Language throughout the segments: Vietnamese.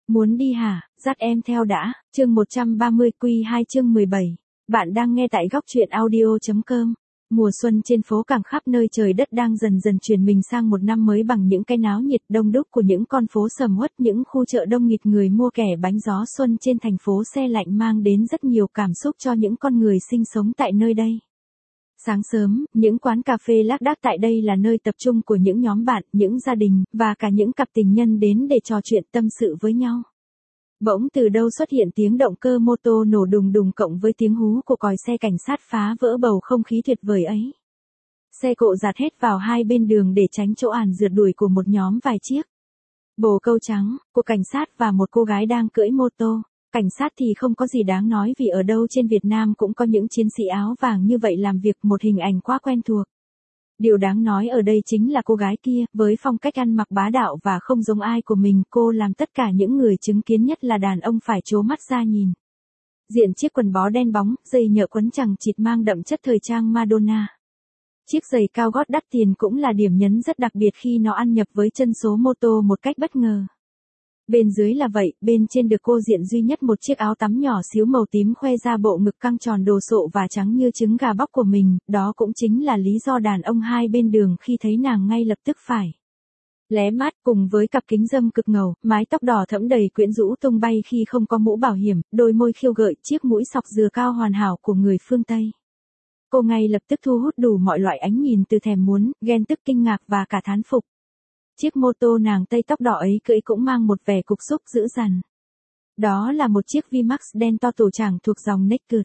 Muốn đi hả, dắt em theo đã, chương 130 Q2 chương 17. Bạn đang nghe tại góc truyện audio.com. Mùa xuân trên phố cảng khắp nơi trời đất đang dần dần chuyển mình sang một năm mới bằng những cái náo nhiệt đông đúc của những con phố sầm uất, những khu chợ đông nghịt người mua kẻ bánh gió xuân trên thành phố se lạnh mang đến rất nhiều cảm xúc cho những con người sinh sống tại nơi đây. Sáng sớm, những quán cà phê lác đác tại đây là nơi tập trung của những nhóm bạn, những gia đình, và cả những cặp tình nhân đến để trò chuyện tâm sự với nhau. Bỗng từ đâu xuất hiện tiếng động cơ mô tô nổ đùng đùng cộng với tiếng hú của còi xe cảnh sát phá vỡ bầu không khí tuyệt vời ấy. Xe cộ dạt hết vào hai bên đường để tránh chỗ àn rượt đuổi của một nhóm vài chiếc bồ câu trắng, của cảnh sát và một cô gái đang cưỡi mô tô. Cảnh sát thì không có gì đáng nói vì ở đâu trên Việt Nam cũng có những chiến sĩ áo vàng như vậy làm việc, một hình ảnh quá quen thuộc. Điều đáng nói ở đây chính là cô gái kia, với phong cách ăn mặc bá đạo và không giống ai của mình, cô làm tất cả những người chứng kiến nhất là đàn ông phải trố mắt ra nhìn. Diện chiếc quần bó đen bóng, giày nhợ quấn chằng chịt mang đậm chất thời trang Madonna. Chiếc giày cao gót đắt tiền cũng là điểm nhấn rất đặc biệt khi nó ăn nhập với chân số mô tô một cách bất ngờ. Bên dưới là vậy, bên trên được cô diện duy nhất một chiếc áo tắm nhỏ xíu màu tím khoe ra bộ ngực căng tròn đồ sộ và trắng như trứng gà bóc của mình, đó cũng chính là lý do đàn ông hai bên đường khi thấy nàng ngay lập tức phải lé mắt, cùng với cặp kính râm cực ngầu, mái tóc đỏ thẫm đầy quyến rũ tung bay khi không có mũ bảo hiểm, đôi môi khiêu gợi, chiếc mũi sọc dừa cao hoàn hảo của người phương Tây. Cô ngay lập tức thu hút đủ mọi loại ánh nhìn từ thèm muốn, ghen tức, kinh ngạc và cả thán phục. Chiếc mô tô nàng Tây tóc đỏ ấy cưỡi cũng mang một vẻ cục xúc dữ dằn. Đó là một chiếc VMAX đen to tổ tràng thuộc dòng Naked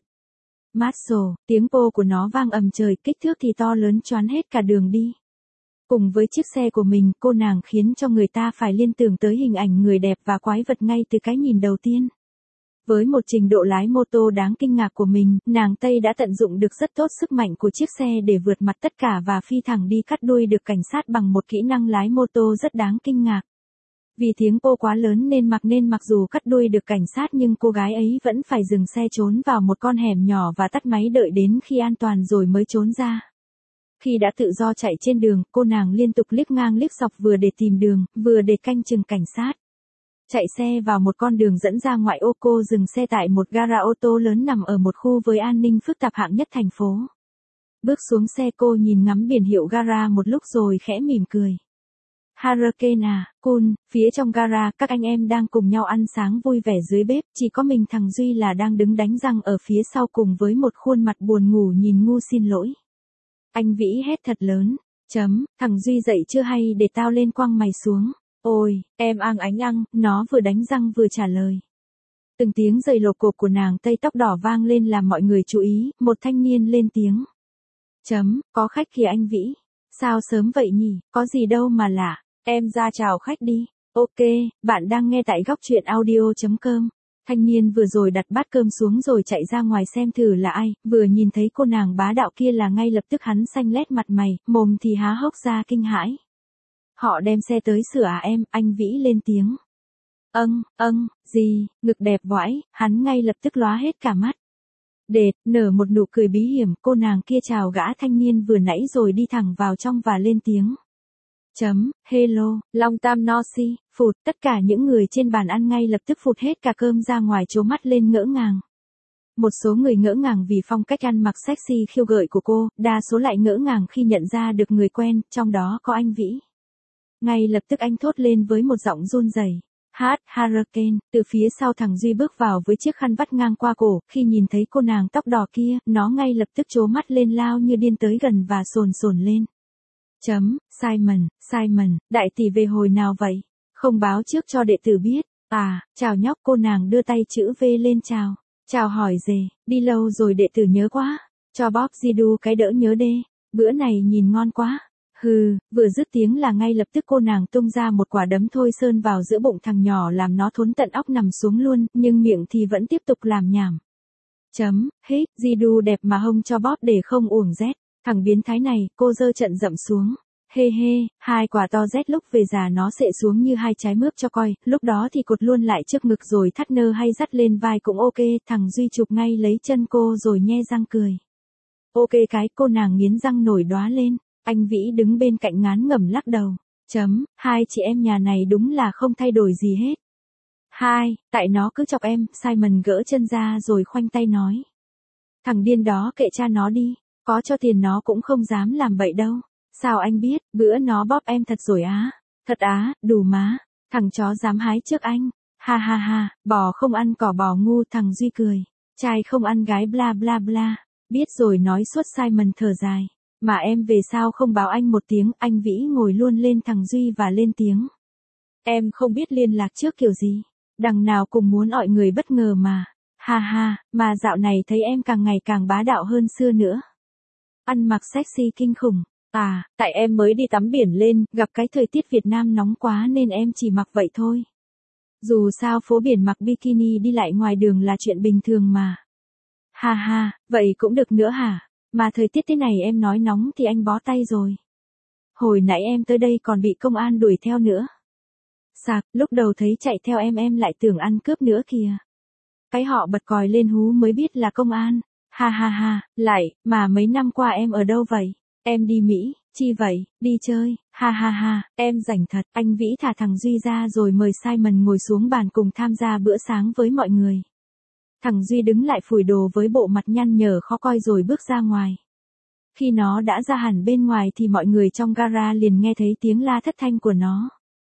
Muscle, tiếng pô của nó vang ầm trời, kích thước thì to lớn choán hết cả đường đi. Cùng với chiếc xe của mình, cô nàng khiến cho người ta phải liên tưởng tới hình ảnh người đẹp và quái vật ngay từ cái nhìn đầu tiên. Với một trình độ lái mô tô đáng kinh ngạc của mình, nàng Tây đã tận dụng được rất tốt sức mạnh của chiếc xe để vượt mặt tất cả và phi thẳng đi cắt đuôi được cảnh sát bằng một kỹ năng lái mô tô rất đáng kinh ngạc. Vì tiếng pô quá lớn nên mặc dù cắt đuôi được cảnh sát nhưng cô gái ấy vẫn phải dừng xe trốn vào một con hẻm nhỏ và tắt máy đợi đến khi an toàn rồi mới trốn ra. Khi đã tự do chạy trên đường, cô nàng liên tục liếc ngang liếc dọc vừa để tìm đường, vừa để canh chừng cảnh sát. Chạy xe vào một con đường dẫn ra ngoại ô, cô dừng xe tại một gara ô tô lớn nằm ở một khu với an ninh phức tạp hạng nhất thành phố. Bước xuống xe, cô nhìn ngắm biển hiệu gara một lúc rồi khẽ mỉm cười. Hurricane à, cool, phía trong gara, các anh em đang cùng nhau ăn sáng vui vẻ dưới bếp, chỉ có mình thằng Duy là đang đứng đánh răng ở phía sau cùng với một khuôn mặt buồn ngủ nhìn ngu xin lỗi. Anh Vĩ hét thật lớn, thằng Duy dậy chưa hay để tao lên quăng mày xuống. Ôi, em ánh ăng, nó vừa đánh răng vừa trả lời. Từng tiếng giày lộp cộp của nàng Tây tóc đỏ vang lên làm mọi người chú ý, một thanh niên lên tiếng. Có khách kìa anh Vĩ. Sao sớm vậy nhỉ, có gì đâu mà lạ, em ra chào khách đi. Ok, bạn đang nghe tại góc truyện audio.com. Thanh niên vừa rồi đặt bát cơm xuống rồi chạy ra ngoài xem thử là ai, vừa nhìn thấy cô nàng bá đạo kia là ngay lập tức hắn xanh lét mặt mày, mồm thì há hốc ra kinh hãi. Họ đem xe tới sửa à em, anh Vĩ lên tiếng. Gì, ngực đẹp vãi, hắn ngay lập tức lóa hết cả mắt. Đệt, nở một nụ cười bí hiểm, cô nàng kia chào gã thanh niên vừa nãy rồi đi thẳng vào trong và lên tiếng. Hello, long tam no si, phụt, tất cả những người trên bàn ăn ngay lập tức phụt hết cả cơm ra ngoài trố mắt lên ngỡ ngàng. Một số người ngỡ ngàng vì phong cách ăn mặc sexy khiêu gợi của cô, đa số lại ngỡ ngàng khi nhận ra được người quen, trong đó có anh Vĩ. Ngay lập tức anh thốt lên với một giọng run rẩy. Hurricane, từ phía sau thằng Duy bước vào với chiếc khăn vắt ngang qua cổ, khi nhìn thấy cô nàng tóc đỏ kia, nó ngay lập tức trố mắt lên lao như điên tới gần và sồn lên. Simon, đại tỷ về hồi nào vậy? Không báo trước cho đệ tử biết. À, chào nhóc, cô nàng đưa tay chữ V lên chào. Chào hỏi dề, đi lâu rồi đệ tử nhớ quá. Cho Bob Zidu cái đỡ nhớ đê, bữa này nhìn ngon quá. Hừ, vừa dứt tiếng là ngay lập tức cô nàng tung ra một quả đấm thôi sơn vào giữa bụng thằng nhỏ làm nó thốn tận óc nằm xuống luôn, nhưng miệng thì vẫn tiếp tục làm nhảm. Zidu đẹp mà hông cho Bob để không uổng rét. Thằng biến thái này, cô giơ trận dậm xuống. Hai quả to rét lúc về già nó xệ xuống như hai trái mướp cho coi, lúc đó thì cột luôn lại trước ngực rồi thắt nơ hay dắt lên vai cũng ok, thằng Duy chụp ngay lấy chân cô rồi nhe răng cười. Ok cái, cô nàng nghiến răng nổi đóa lên, anh Vĩ đứng bên cạnh ngán ngẩm lắc đầu. Hai chị em nhà này đúng là không thay đổi gì hết. 2, tại nó cứ chọc em, Simon gỡ chân ra rồi khoanh tay nói. Thằng điên đó kệ cha nó đi, có cho tiền nó cũng không dám làm vậy đâu. Sao anh biết, bữa nó bóp em thật rồi á. Thật á, đủ má, thằng chó dám hái trước anh. Ha ha ha, bò không ăn cỏ bò ngu, thằng Duy cười. Trai không ăn gái bla bla bla. Biết rồi, nói suốt. Simon thở dài. Mà em về sao không báo anh một tiếng. Anh Vĩ ngồi luôn lên thằng Duy và lên tiếng. Em không biết liên lạc trước kiểu gì. Đằng nào cũng muốn ọi người bất ngờ mà. Ha ha, mà dạo này thấy em càng ngày càng bá đạo hơn xưa nữa. Ăn mặc sexy kinh khủng. À, tại em mới đi tắm biển lên, gặp cái thời tiết Việt Nam nóng quá nên em chỉ mặc vậy thôi. Dù sao phố biển mặc bikini đi lại ngoài đường là chuyện bình thường mà. Ha ha, vậy cũng được nữa hả? Mà thời tiết thế này em nói nóng thì anh bó tay rồi. Hồi nãy em tới đây còn bị công an đuổi theo nữa. Sạc, lúc đầu thấy chạy theo em lại tưởng ăn cướp nữa kìa. Cái họ bật còi lên hú mới biết là công an. Ha ha ha, lại, mà mấy năm qua em ở đâu vậy? Em đi Mỹ, chi vậy, đi chơi, ha ha ha, em rảnh thật. Anh Vĩ thả thằng Duy ra rồi mời Simon ngồi xuống bàn cùng tham gia bữa sáng với mọi người. Thằng Duy đứng lại phủi đồ với bộ mặt nhăn nhở khó coi rồi bước ra ngoài. Khi nó đã ra hẳn bên ngoài thì mọi người trong gara liền nghe thấy tiếng la thất thanh của nó.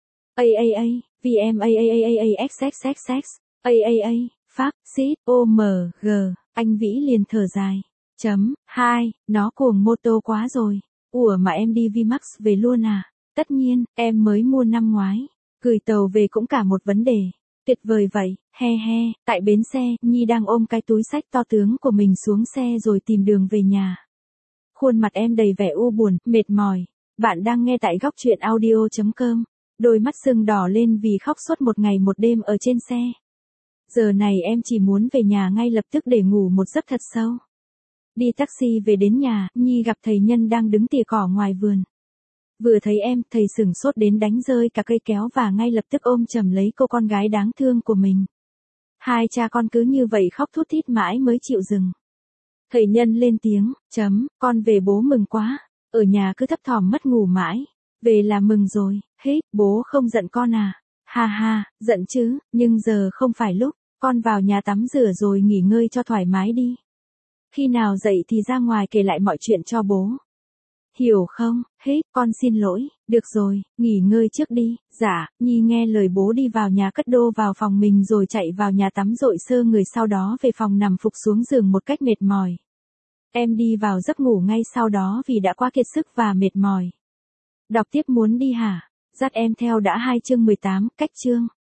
VMAAAAXXXX, Pháp, Xít, OMG, anh Vĩ liền thở dài. 2, nó cuồng mô tô quá rồi. Ủa mà em đi VMAX về luôn à? Tất nhiên, em mới mua năm ngoái. Gửi tàu về cũng cả một vấn đề. Tuyệt vời vậy, he he. Tại bến xe, Nhi đang ôm cái túi xách to tướng của mình xuống xe rồi tìm đường về nhà. Khuôn mặt em đầy vẻ u buồn, mệt mỏi. Bạn đang nghe tại góc truyện audio.com. Đôi mắt sưng đỏ lên vì khóc suốt một ngày một đêm ở trên xe. Giờ này em chỉ muốn về nhà ngay lập tức để ngủ một giấc thật sâu. Đi taxi về đến nhà, Nhi gặp thầy Nhân đang đứng tỉa cỏ ngoài vườn. Vừa thấy em, thầy sửng sốt đến đánh rơi cả cây kéo và ngay lập tức ôm chầm lấy cô con gái đáng thương của mình. Hai cha con cứ như vậy khóc thút thít mãi mới chịu dừng. Thầy Nhân lên tiếng, con về bố mừng quá, ở nhà cứ thấp thỏm mất ngủ mãi. Về là mừng rồi, bố không giận con à? Ha ha, giận chứ, nhưng giờ không phải lúc, con vào nhà tắm rửa rồi nghỉ ngơi cho thoải mái đi. Khi nào dậy thì ra ngoài kể lại mọi chuyện cho bố. Hiểu không? Con xin lỗi, được rồi, nghỉ ngơi trước đi. Dạ, Nhi nghe lời bố đi vào nhà cất đô vào phòng mình rồi chạy vào nhà tắm dội sơ người sau đó về phòng nằm phục xuống giường một cách mệt mỏi. Em đi vào giấc ngủ ngay sau đó vì đã quá kiệt sức và mệt mỏi. Đọc tiếp muốn đi hả? Dắt em theo đã 2 chương 18, cách chương.